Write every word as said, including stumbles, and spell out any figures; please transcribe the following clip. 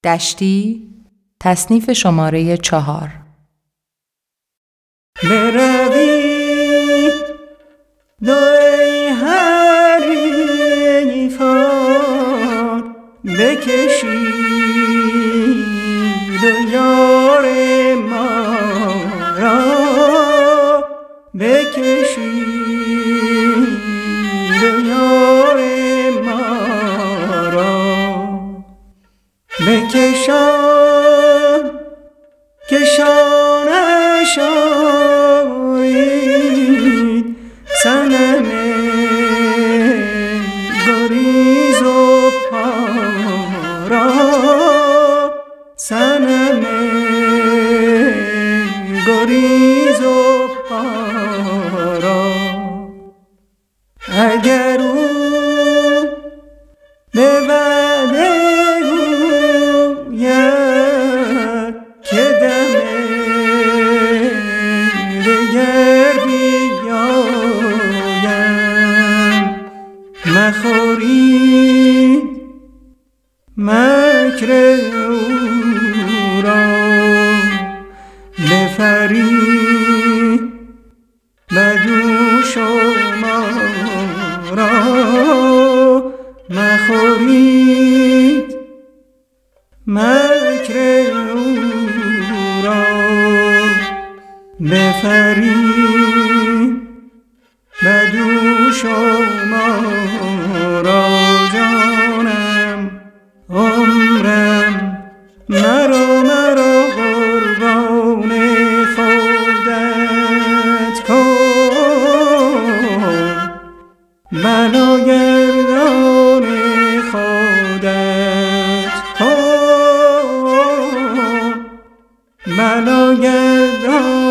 دشتی، تصنیف شماره چهار. بروی دوی حریفان بکشید و یار ما را بکشید و یار ما را بکشان کشانش آرید صنم گریز و پارا صنم گریز و پارا اگر او به وعده گوید که دم دگر بیایم مخورید مکر او را بفرید بدو شما را مخورید مکر او را بفرید بدو شما را جانم عمرم مرا مرا قربان خودت کن بلاگردان خودت کن بلاگردان